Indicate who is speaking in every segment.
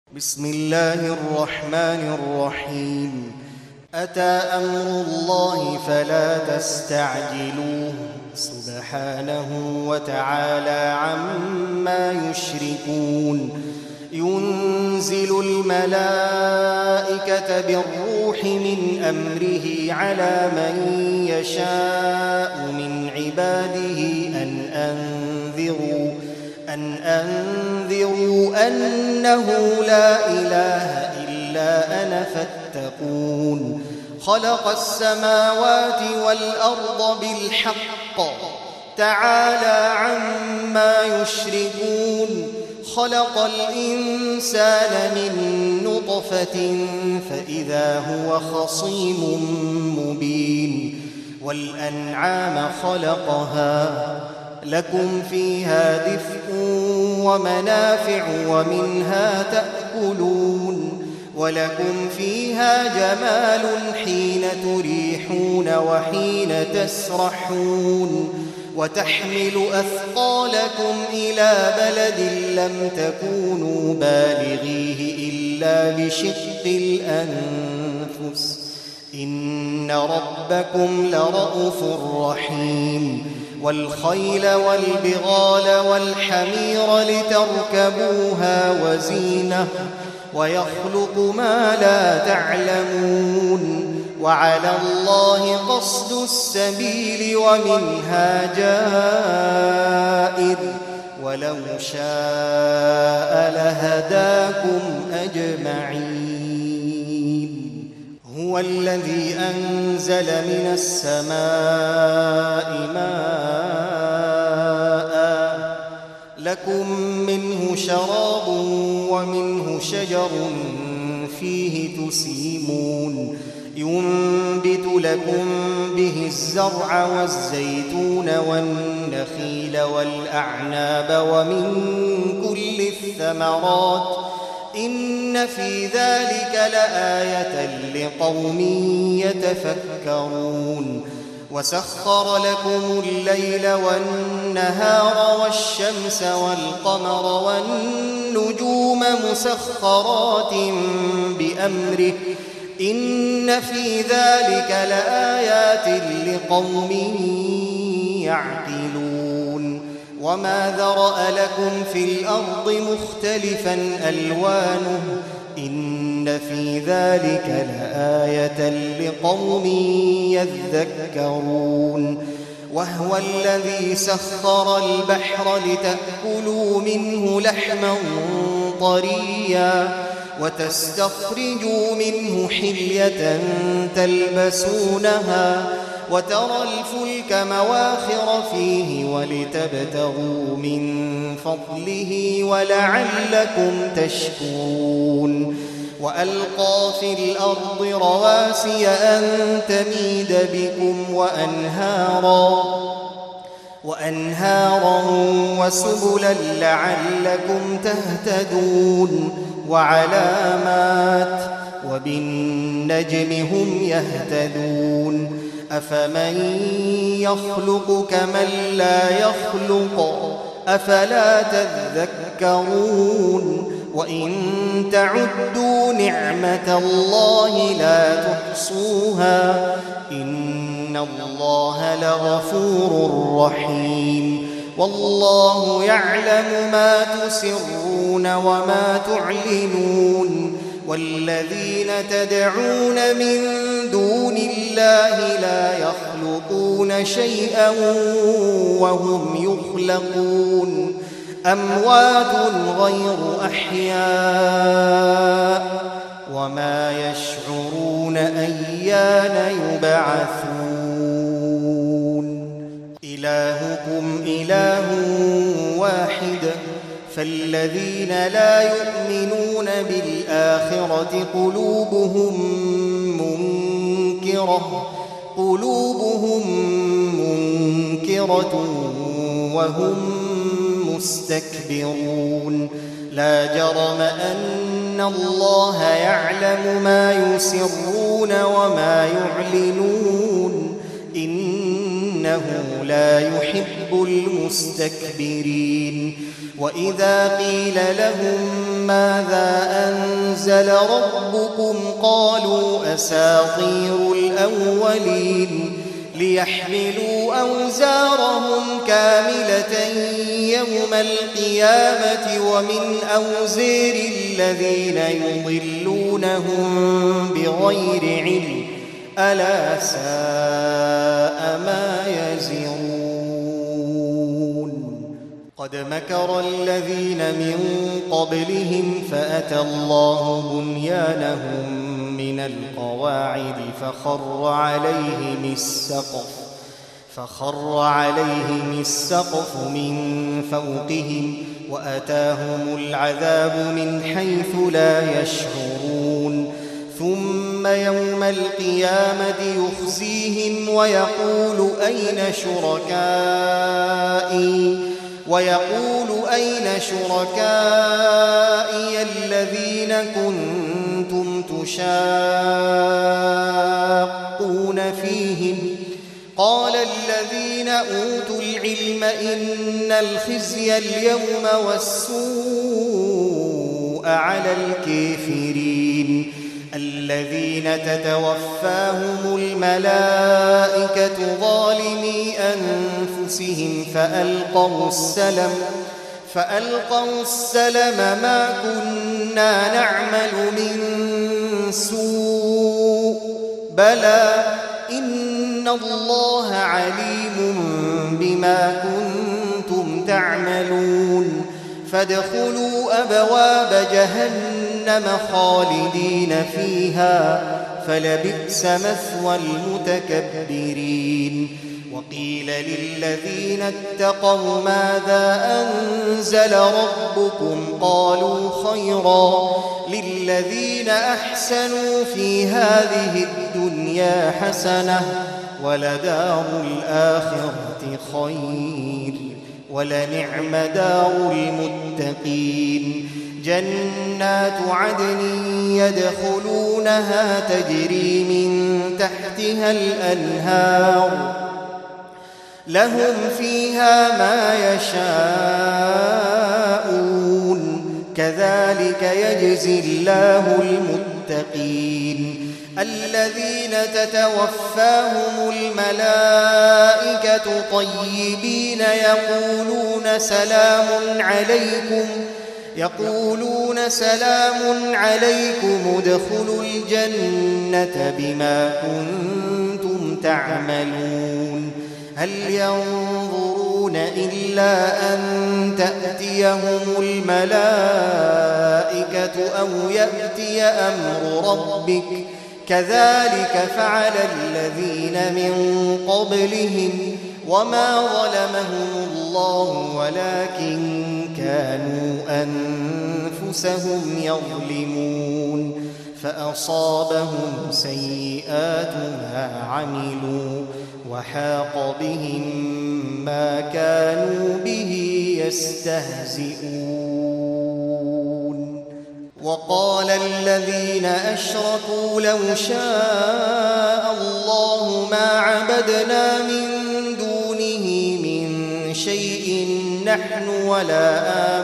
Speaker 1: بسم الله الرحمن الرحيم. أتى أمر الله فلا تستعجلوه سبحانه وتعالى عما يشركون. ينزل الملائكة بالروح من أمره على من يشاء من عباده أن أنذروا أنه لا إله إلا أنا فاتقون. خلق السماوات والأرض بالحق تعالى عما يشركون. خلق الإنسان من نطفة فإذا هو خصيم مبين. والأنعام خلقها لكم فيها دفء ومنافع ومنها تأكلون. ولكم فيها جمال حين تريحون وحين تسرحون. وتحمل أثقالكم إلى بلد لم تكونوا بالغيه إلا بشق الأنفس إن ربكم لرءوف رحيم. والخيل والبغال والحمير لتركبوها وزينة ويخلق ما لا تعلمون. وعلى الله قصد السبيل ومنها جائر ولو شاء لهداكم أجمعين. هو الذي أنزل من السماء ماء لكم منه شراب ومنه شجر فيه تسيمون. ينبت لكم به الزرع والزيتون والنخيل والأعناب ومن كل الثمرات إن في ذلك لآية لقوم يتفكرون. وسخر لكم الليل والنهار والشمس والقمر والنجوم مسخرات بأمره إن في ذلك لآيات لقوم يعقلون. وما ذرأ لكم في الأرض مختلفا ألوانه إن في ذلك لآية لقوم يذكرون. وهو الذي سخر البحر لتأكلوا منه لحما طريا وتستخرجوا منه حلية تلبسونها وترى الفلك مواخر فيه ولتبتغوا من فضله ولعلكم تشكرون. وألقى في الأرض رواسي أن تميد بكم وأنهارا وسبلا لعلكم تهتدون. وعلامات وبالنجم هم يهتدون. أفمن يخلق كمن لا يخلق أفلا تذكرون. وإن تعدوا نعمة الله لا تحصوها إن الله لغفور رحيم. والله يعلم ما تسرون وما تعلنون. والذين تدعون من دون الله لا يخلقون شيئا وهم يخلقون. أموات غير أحياء وما يشعرون أيان يبعثون. إلهكم إله واحد فالذين لا يؤمنون بالآخرة قلوبهم منكرة وهم مستكبرون. لا جرم أن الله يعلم ما يسرون وما يعلنون إنه لا يحب المستكبرين. وإذا قيل لهم ماذا أنزل أنزل ربكم قالوا أساطير الأولين ليحملوا أوزارهم كاملة يوم القيامة ومن أوزار الذين يضلونهم بغير علم ألا ساء ما يزرون قد مكر الذين من قبلهم فأتى الله بنيانهم من القواعد فخر عليهم السقف من فوقهم وأتاهم العذاب من حيث لا يشعرون ثم يوم القيامة يخزيهم ويقول أين شركائي الذين كنتم تشاقون فيهم قال الذين أوتوا العلم إن الخزي اليوم والسوء على الكافرين الذين تتوفاهم الملائكة ظالمي أنفسهم فألقوا السلم ما كنا نعمل من سوء بلى إن الله عليم بما كنتم تعملون فادخلوا أبواب جهنم خالدين فيها فلبئس مثوى المتكبرين وقيل للذين اتقوا ماذا أنزل ربكم قالوا خيرا للذين أحسنوا في هذه الدنيا حسنة ولدار الآخرة خير ولنعم دار المتقين جنات عدن يدخلونها تجري من تحتها الأنهار لهم فيها ما يشاءون كذلك يجزي الله المتقين الذين تتوفاهم الملائكة طيبين يقولون سلام عليكم ادخلوا الجنة بما كنتم تعملون هل ينظرون إلا أن تأتيهم الملائكة أو يأتي أمر ربك كذلك فعل الذين من قبلهم وما ظلمهم الله ولكن كانوا أنفسهم يظلمون فأصابهم سيئات ما عملوا وحاق بهم ما كانوا به يستهزئون وقال الذين أشركوا لو شاء الله ما عبدنا من دونه من شيء نحن ولا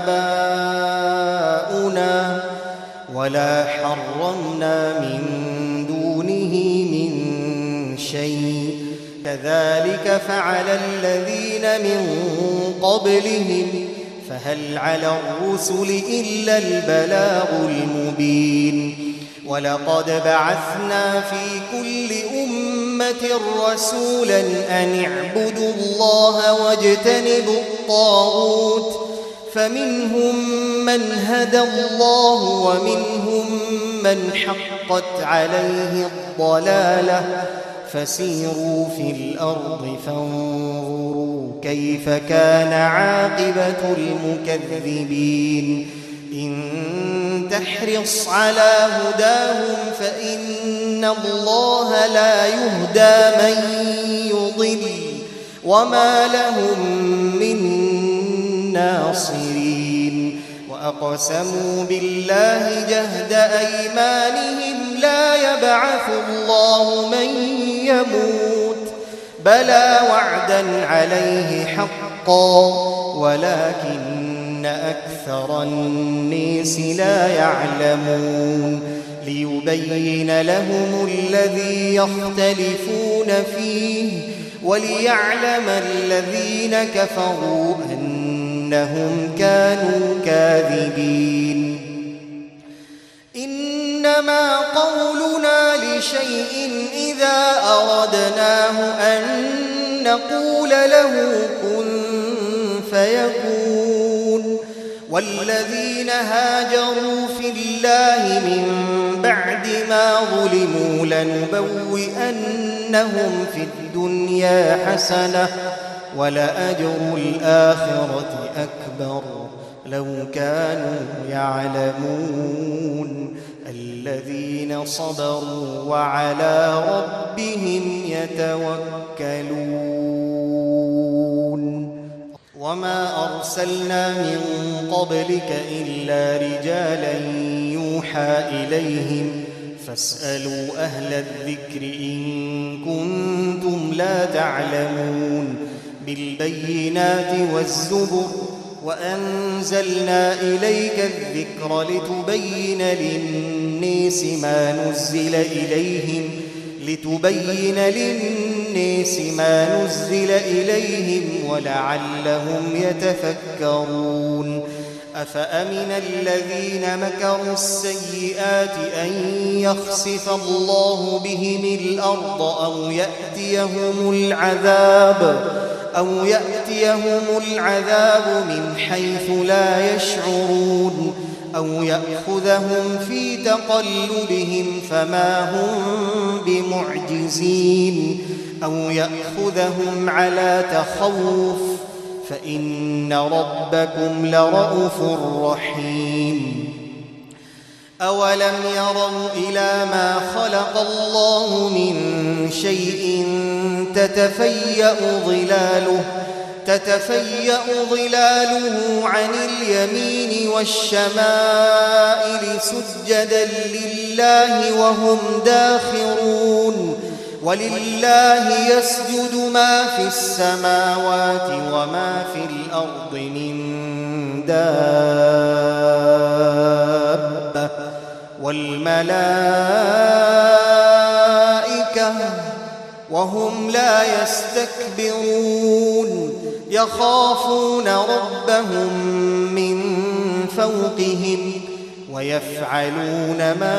Speaker 1: آباؤنا ولا حرمنا من دونه من شيء كذلك فعل الذين من قبلهم فهل على الرسل إلا البلاغ المبين ولقد بعثنا في كل أمة رسولا أن اعبدوا الله واجتنبوا الطاغوت فمنهم من هدى الله ومنهم من حقت عليه الضلالة فسيروا في الأرض فانظروا كيف كان عاقبة المكذبين إن تحرص على هداهم فإن الله لا يهدى من يضل وما لهم من ناصرين وأقسموا بالله جهد أيمانهم لا يبعث الله من يموت بلى وعدا عليه حقا ولكن أكثر الناس لا يعلمون ليبين لهم الذي يختلفون فيه وليعلم الذين كفروا أنهم كانوا كاذبين إنما قولنا لشيء إذا أردناه أن نقول له كن فيكون والذين هاجروا في الله من بعد ما ظلموا لنبوئنهم في الدنيا حسنة ولأجر الآخرة أكبر لو كانوا يعلمون الذين صبروا وعلى ربهم يتوكلون وما أرسلنا من قبلك إلا رجالا يوحى إليهم فاسألوا أهل الذكر إن كنتم لا تعلمون بالبينات والزبر وأنزلنا إليك الذكر لتبين للناس ما نزل إليهم ولعلهم يتفكرون أفأمن الذين مكروا السيئات أن يخسف الله بهم الأرض أو يأتيهم العذاب من حيث لا يشعرون أو يأخذهم في تقلبهم فما هم بمعجزين أو يأخذهم على تخوف فإن ربكم لرءوف رحيم أولم يروا إلى ما خلق الله من شيء تتفيأ ظلاله عن اليمين والشمائل سجدا لله وهم داخرون ولله يسجد ما في السماوات وما في الأرض من دابة والملائكة وهم لا يستكبرون يخافون ربهم من فوقهم ويفعلون ما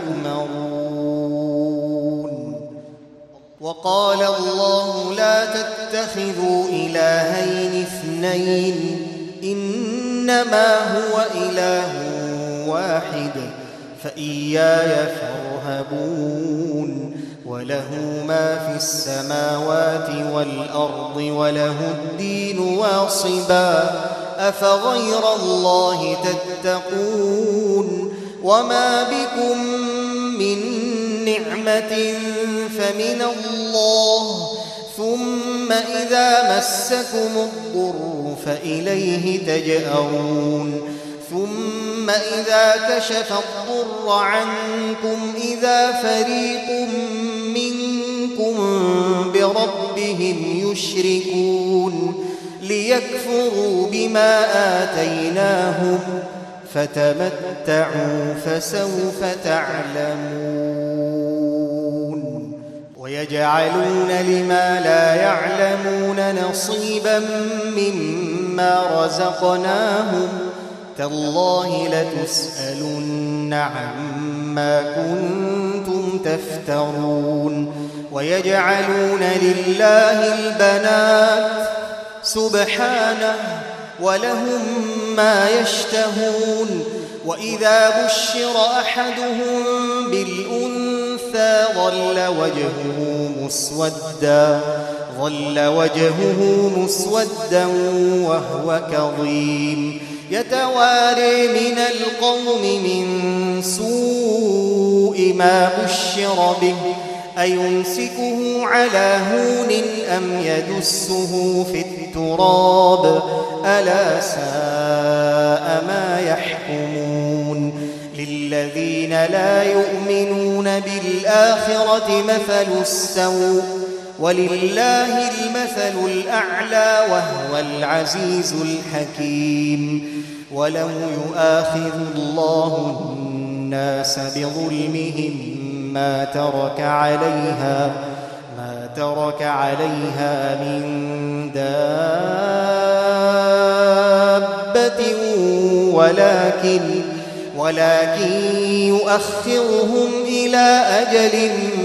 Speaker 1: يؤمرون وقال الله لا تتخذوا إلهين اثنين إنما هو إله واحد فإياي فارهبون وله ما في السماوات والأرض وله الدين واصبا أفغير الله تتقون وما بكم من نعمة فمن الله ثم إذا مسكم الضر فإليه تجأرون ثم إذا كشف الضر عنكم إذا فريق منكم بربهم يشركون ليكفروا بما آتيناهم فتمتعوا فسوف تعلمون ويجعلون لما لا يعلمون نصيبا مما رزقناهم تالله لتسألن عما كنتم تفترون ويجعلون لله البنات سبحانه ولهم ما يشتهون وإذا بشر أحدهم بالأنثى ظل وجهه مسودا وهو كظيم يتواري من القوم من سوء ما بشر به أيمسكه على هون أم يدسه في التراب ألا ساء ما يحكمون للذين لا يؤمنون بالآخرة مثل السوء ولله المثل الأعلى وهو العزيز الحكيم ولو يؤاخذ الله الناس بظلمهم ما ترك عليها من دابة ولكن يؤخرهم إلى أجل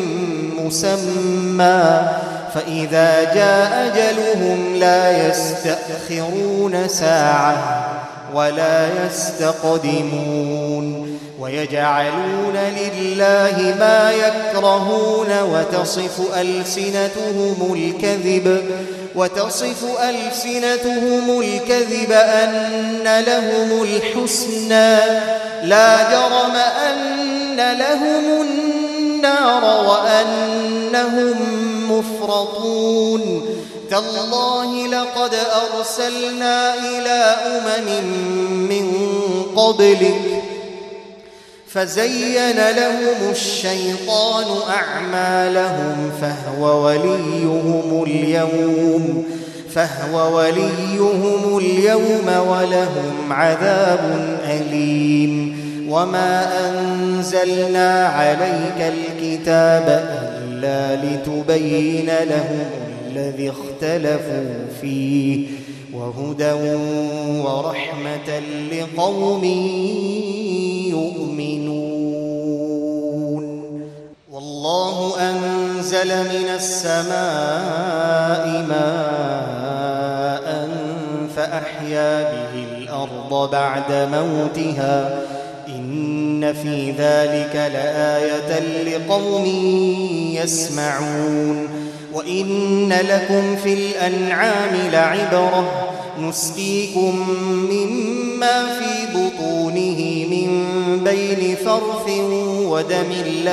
Speaker 1: مسمى فإذا جاء أجلهم لا يستأخرون ساعة ولا يستقدمون ويجعلون لله ما يكرهون وتصف ألسنتهم الكذب أن لهم الحسنى لا جرم أن لهم النار وأنهم مفرطون تالله لقد أرسلنا إلى من قبلك فزين لهم الشيطان أعمالهم فهو وليهم اليوم ولهم عذاب أليم وما أنزلنا عليك الكتاب إلا لتبين لهم الذي اختلفوا فيه وهدى ورحمة لقوم يؤمنون والله أنزل من السماء ماء فأحيا به الأرض بعد موتها إن في ذلك لآية لقوم يسمعون وإن لكم في الأنعام لعبرة نسقيكم مما في بطونه من بين فرث ودم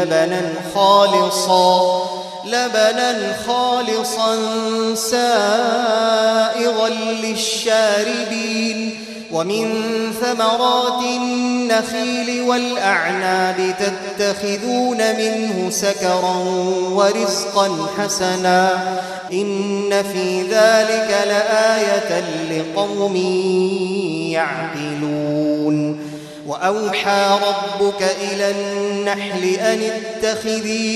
Speaker 1: لبنا خالصا سائغا للشاربين ومن ثمرات النخيل والأعناب تتخذون منه سكرا ورزقا حسنا إن في ذلك لآية لقوم يعقلون وأوحى ربك إلى النحل أن اتخذي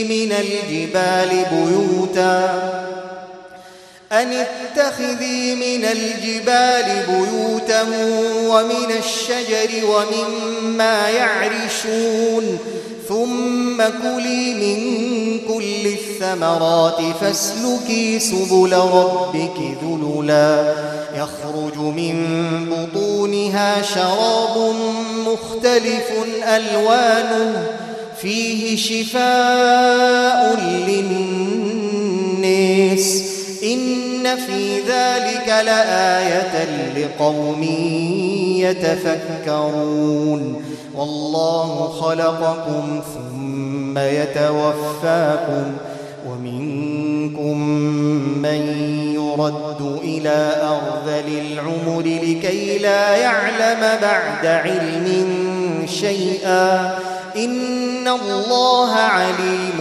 Speaker 1: من الجبال بيوتا ومن الشجر ومما يعرشون ثم كلي من كل الثمرات فاسلكي سبل ربك ذللا يخرج من بطونها شراب مختلف ألوانه فيه شفاء للناس إن في ذلك لآية لقوم يتفكرون والله خلقكم ثم يتوفاكم ومنكم من يرد إلى أرذل العمر لكي لا يعلم بعد علم شيئا إن الله عليم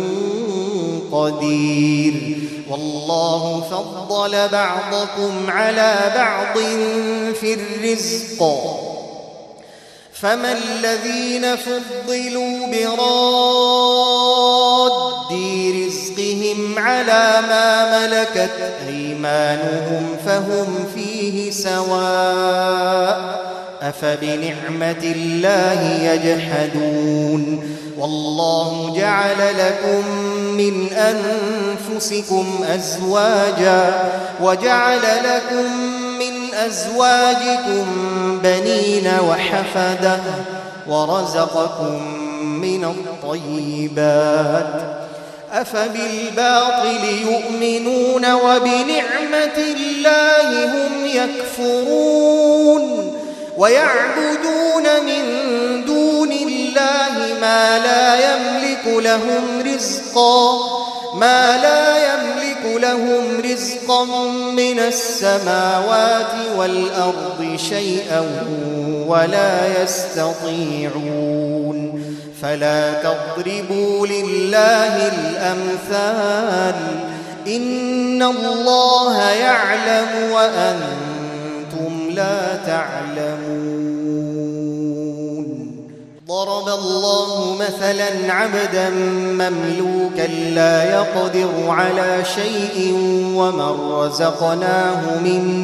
Speaker 1: قدير والله فضل بعضكم على بعض في الرزق فما الذين فضلوا براد رزقهم على ما ملكت أيمانهم فهم فيه سواء أفبنعمة الله يجحدون والله جعل لكم من أنفسكم أزواجا وجعل لكم من أزواجكم بنين وحفدة ورزقكم من الطيبات أفبالباطل يؤمنون وبنعمة الله هم يكفرون ويعبدون من دون الله ما لا يملك لهم رزقا من السماوات والأرض شيئا ولا يستطيعون فلا تضربوا لله الأمثال إن الله يعلم وأنتم لا تعلمون وضرب الله مثلا عبدا مملوكا لا يقدر على شيء ومن رزقناه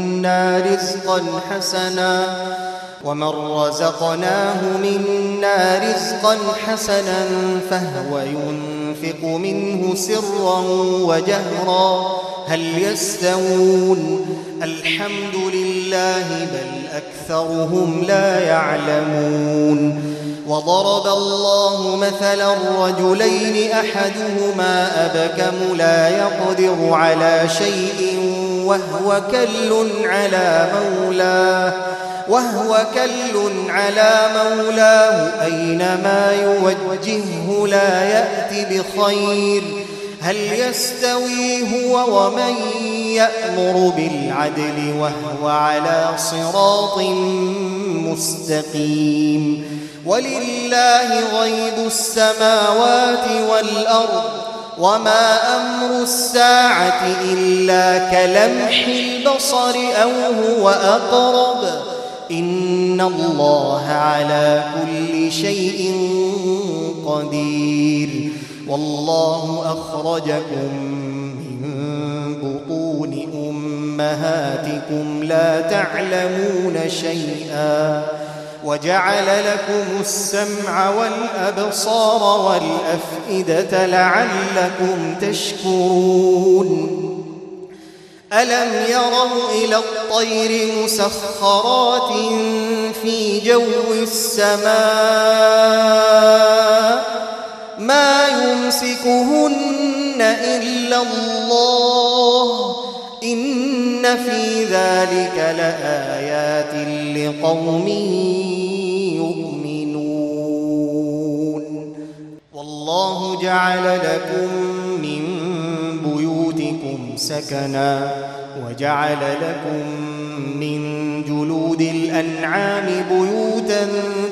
Speaker 1: منا رزقا حسنا فهو ينفق منه سرا وجهرا هل يستوون الحمد لله بل أكثرهم لا يعلمون وضرب الله مثلا رجلين أحدهما أبكم لا يقدر على شيء وهو كل على مولاه أينما يوجهه لا يأت بخير هل يستوي هو ومن يأمر بالعدل وهو على صراط مستقيم ولله غيب السماوات والأرض وما أمر الساعة إلا كلمح البصر أو هو أقرب إن الله على كل شيء قدير والله أخرجكم من بطون أمهاتكم لا تعلمون شيئا وجعل لكم السمع والأبصار والأفئدة لعلكم تشكرون ألم يروا إلى الطير مسخرات في جو السماء ما يمسكهن إلا الله إن في ذلك لآيات لقوم يؤمنون والله جعل لكم من بيوتكم سكنا وجعل لكم من جلود الأنعام بيوتا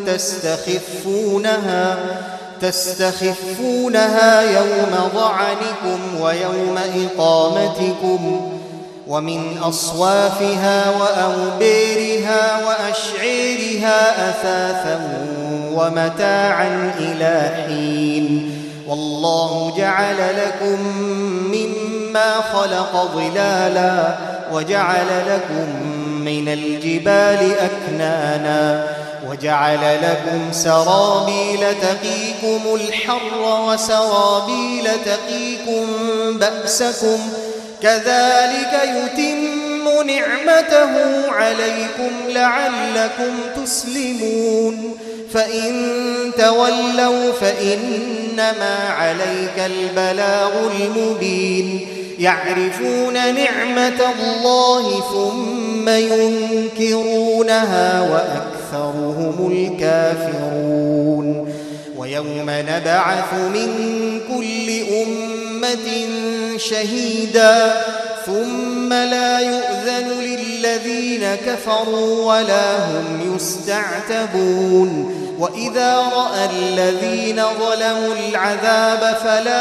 Speaker 1: تستخفونها يوم ضعنكم ويوم إقامتكم ومن أصوافها وأوبيرها وأشعيرها أثاثا ومتاعا إلى حين والله جعل لكم مما خلق ظلالا وجعل لكم من الجبال أكنانا وجعل لكم سرابيل تقيكم الحر وسرابيل تقيكم بأسكم كذلك يتم نعمته عليكم لعلكم تسلمون فإن تولوا فإنما عليك البلاغ المبين يعرفون نعمة الله ثم ينكرونها وأكثرهم الكافرون ويوم نبعث من كل أمة شهيدا ثم لا يؤذن للذين كفروا ولا هم يستعتبون وإذا رأى الذين ظلموا العذاب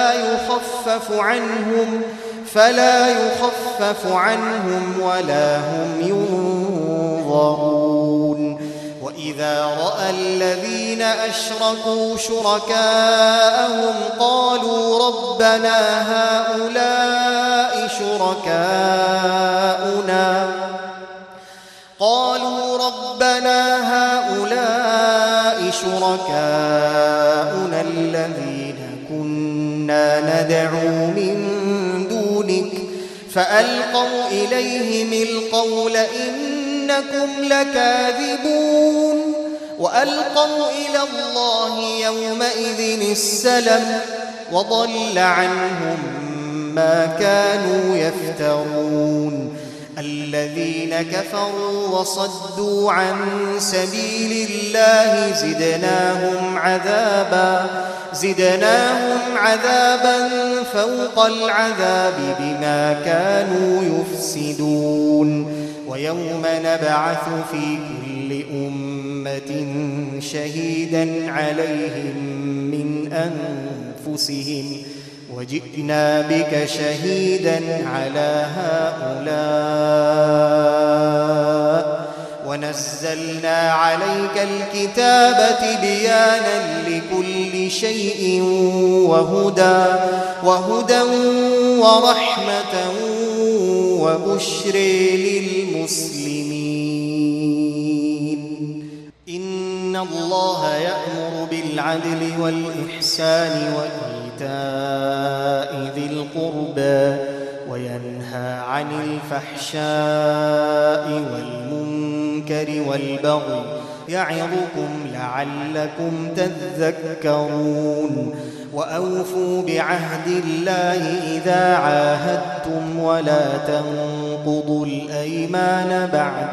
Speaker 1: فلا يخفف عنهم ولا هم ينظرون وإذا رأى الذين أشركوا شركاءهم قالوا ربنا هؤلاء شركاؤنا الذين كنا ندعو من دونك فألقوا إليهم القول إنكم لكاذبون وألقوا إلى الله يومئذ السلم وضل عنهم ما كانوا يفترون الذين كفروا وصدوا عن سبيل الله زدناهم عذابا فوق العذاب بما كانوا يفسدون ويوم نبعث في كل أمة شهيدا عليهم من أنفسهم وجئنا بك شهيدا على هؤلاء ونزلنا عليك الكتاب تبيانا لكل شيء وهدى ورحمة وبشر للمسلمين. إن الله يأمر بالعدل والإحسان وإيتاء ذي القربى وينهى عن الفحشاء والمنكر والبغي يعظكم لعلكم تذكرون. وأوفوا بعهد الله إذا عاهدتم ولا تنقضوا الأيمان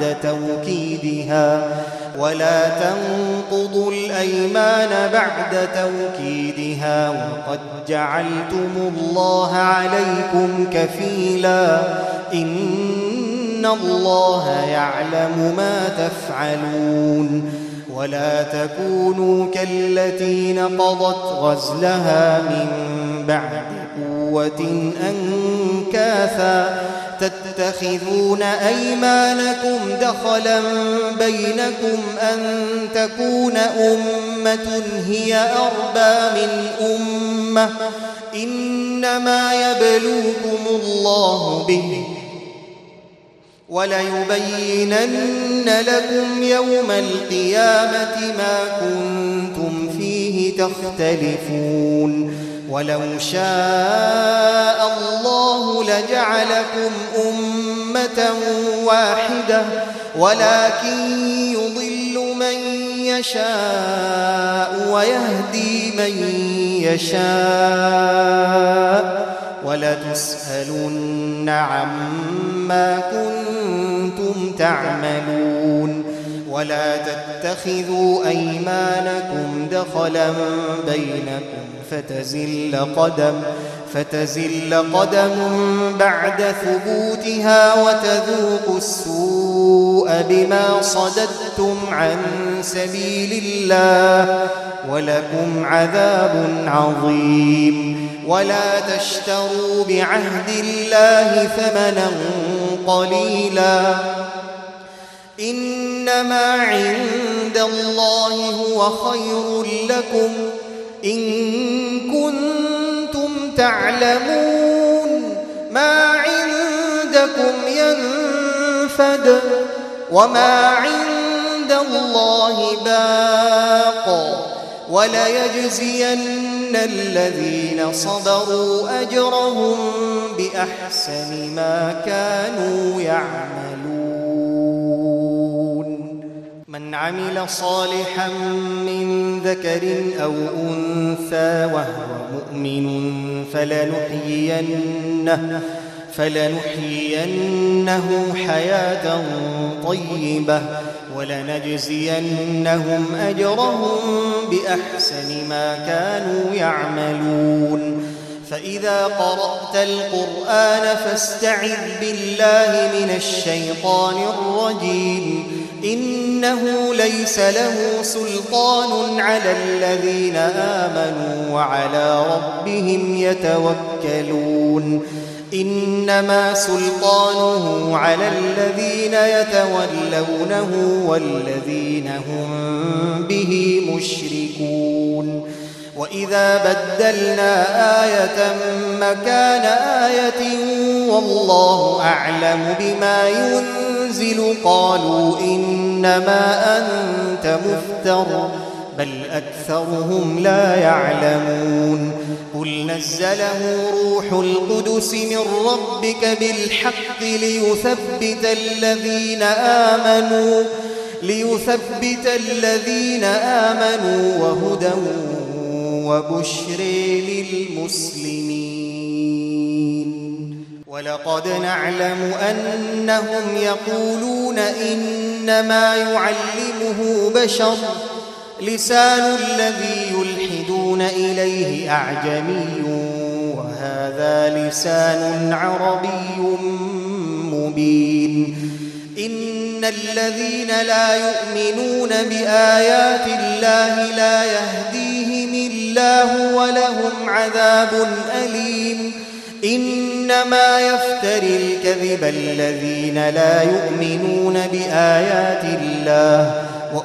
Speaker 1: بعد توكيدها وقد جعلتم الله عليكم كفيلا إن الله يعلم ما تفعلون. ولا تكونوا كالتي نقضت غزلها من بعد قوة أنكاثا تتخذون أيمانكم دخلا بينكم أن تكون أمة هي أربى من أمة إنما يبلوكم الله به وليبينن لكم يوم القيامة ما كنتم فيه تختلفون. ولو شاء الله لجعلكم أمة واحدة ولكن يضل من يشاء ويهدي من يشاء ولتسألن عما كنتم تعملون. ولا تتخذوا أيمانكم دخلا بينكم فتزل قدم بعد ثبوتها وتذوقوا السوء بما صددتم عن سبيل الله ولكم عذاب عظيم. ولا تشتروا بعهد الله ثمنا قليلا إنما عند الله هو خير لكم إن كنتم تعلمون. ما عندكم ينفد وما عند الله باق وليجزين الذين صبروا أجرهم بأحسن ما كانوا يعملون. من عمل صالحا من ذكر أو أنثى وهو مؤمن فلنحيينه حياة طيبة ولنجزينهم أجرهم بأحسن ما كانوا يعملون. فإذا قرأت القرآن فاستعذ بالله من الشيطان الرجيم إنه ليس له سلطان على الذين آمنوا وعلى ربهم يتوكلون. إنما سلطانه على الذين يتولونه والذين هم به مشركون. وإذا بدلنا آية مكان آية والله أعلم بما ينزل قالوا إنما أنت مفتر بل أكثرهم لا يعلمون. قل نزله روح القدس من ربك بالحق ليثبت الذين آمنوا وهدى وبشر للمسلمين. ولقد نعلم أنهم يقولون إنما يعلمه بشر لسان الذي يلحدون إليه أعجمي وهذا لسان عربي مبين. إن الذين لا يؤمنون بآيات الله لا يهديهم الله ولهم عذاب أليم. إنما يفتري الكذب الذين لا يؤمنون بآيات الله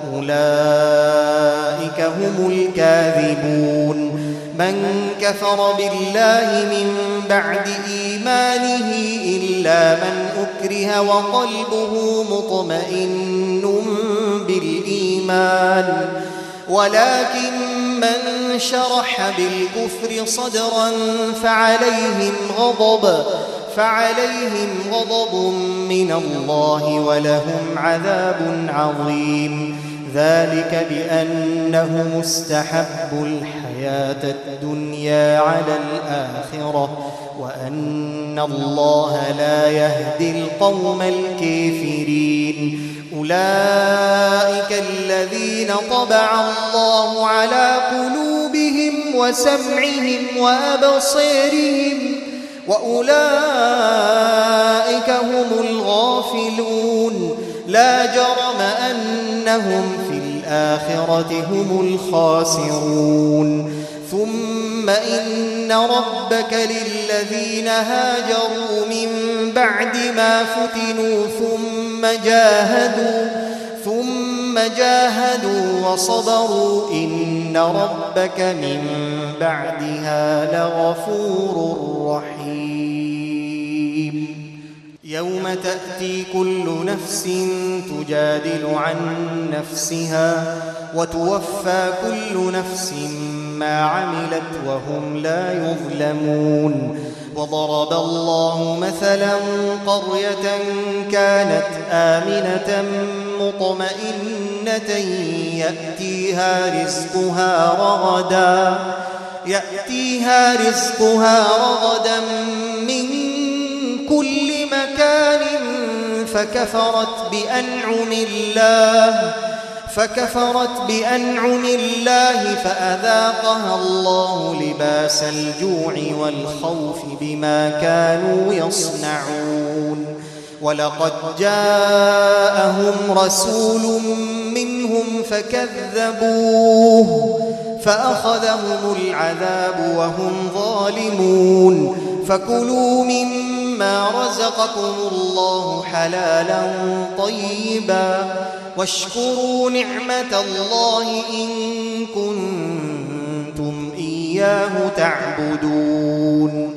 Speaker 1: وأولئك هم الكاذبون. من كفر بالله من بعد إيمانه إلا من أكره وقلبه مطمئن بالإيمان، ولكن من شرح بالكفر صدرا فعليهم غضب من الله ولهم عذاب عظيم. ذلك بأنهم استحبوا الحياة الدنيا على الآخرة وأن الله لا يهدي القوم الكافرين. أولئك الذين طبع الله على قلوبهم وسمعهم وأبصارهم وأولئك هم الغافلون. لا جرم أنهم في الآخرة هم الخاسرون. ثم إن ربك للذين هاجروا من بعد ما فتنوا ثم جاهدوا وصبروا إن ربك من بعدها لغفور رحيم. يوم تأتي كل نفس تجادل عن نفسها وتوفى كل نفس ما عملت وهم لا يظلمون. وضرب الله مثلا قرية كانت آمنة مطمئنة يأتيها رزقها رغدا من كل مكان فكفرت بأنعم الله فأذاقها الله لباس الجوع والخوف بما كانوا يصنعون. ولقد جاءهم رسول منهم فكذبوه فأخذهم العذاب وهم ظالمون. فكلوا مما رزقكم الله حلالا طيبا واشكروا نعمة الله إن كنتم إياه تعبدون.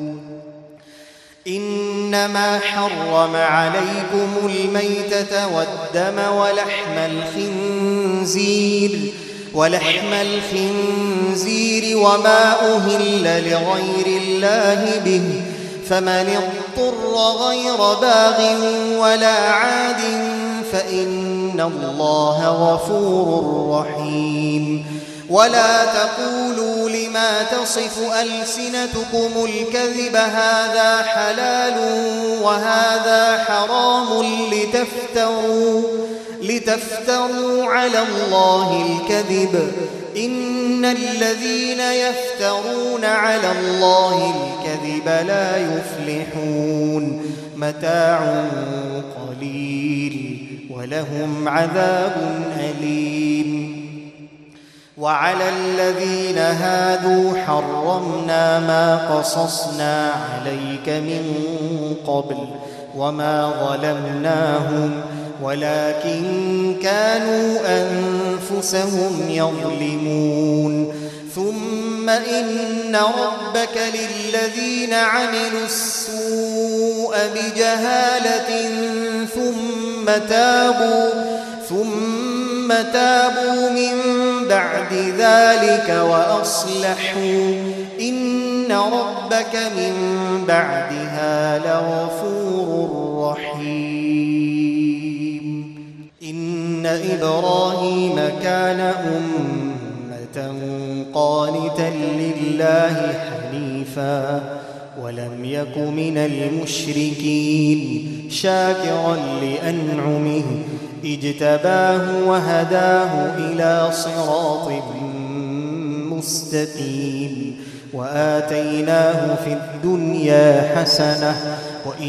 Speaker 1: إنما حرم عليكم الميتة والدم ولحم الخنزير وما أهل لغير الله به، فمن اضطر غير باغ ولا عاد فإن الله غفور رحيم. ولا تقولوا لما تصف ألسنتكم الكذب هذا حلال وهذا حرام لتفتروا على الله الكذب. إن الذين يفترون على الله الكذب لا يفلحون. متاع قليل ولهم عذاب أليم. وعلى الذين هادوا حرمنا ما قصصنا عليك من قبل وما ظلمناهم ولكن كانوا أنفسهم يظلمون. ثم إن ربك للذين عملوا السوء بجهالة ثم تابوا من بعد ذلك وأصلحوا إن ربك من بعدها لغفور رحيم. إن إبراهيم كان أمة قانتا لله حنيفا ولم يك من المشركين شاكرا لأنعمه اجتباه وهداه إلى صراط مستقيم. وآتيناه في الدنيا حسنة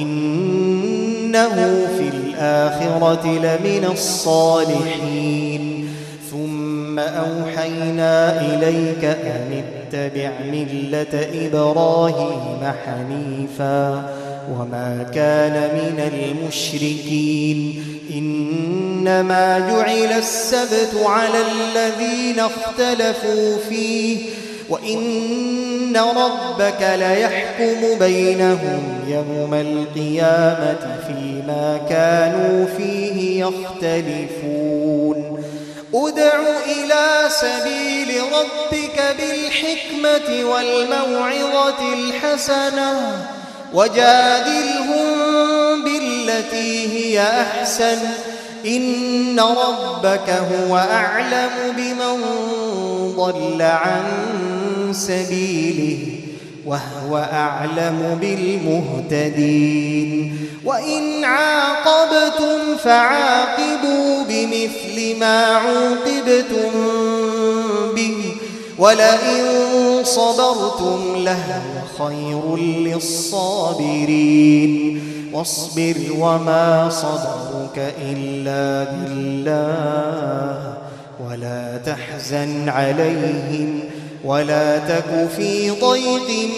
Speaker 1: وإنه في الآخرة لمن الصالحين. ثم أوحينا إليك أن يتبع ملة إبراهيم حنيفا وما كان من المشركين إنما جعل السبت على الذين اختلفوا فيه وإن ربك ليحكم بينهم يوم القيامة فيما كانوا فيه يختلفون ادع إلى سبيل ربك بالحكمة والموعظة الحسنة وجادلهم بالتي هي أحسن إن ربك هو أعلم بمن ضل عن سبيله وهو أعلم بالمهتدين وإن عاقبتم فعاقبوا بمثل ما عوقبتم به ولئن صبرتم لهو خير للصابرين واصبر وما صبرك إلا بالله ولا تحزن عليهم ولا تك في ضيق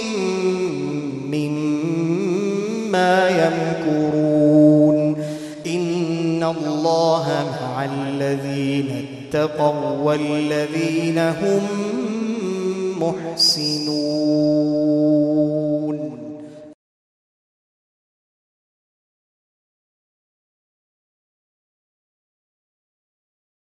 Speaker 1: مما يمكرون إن الله مع الذين اتقوا والذين هم محسنون.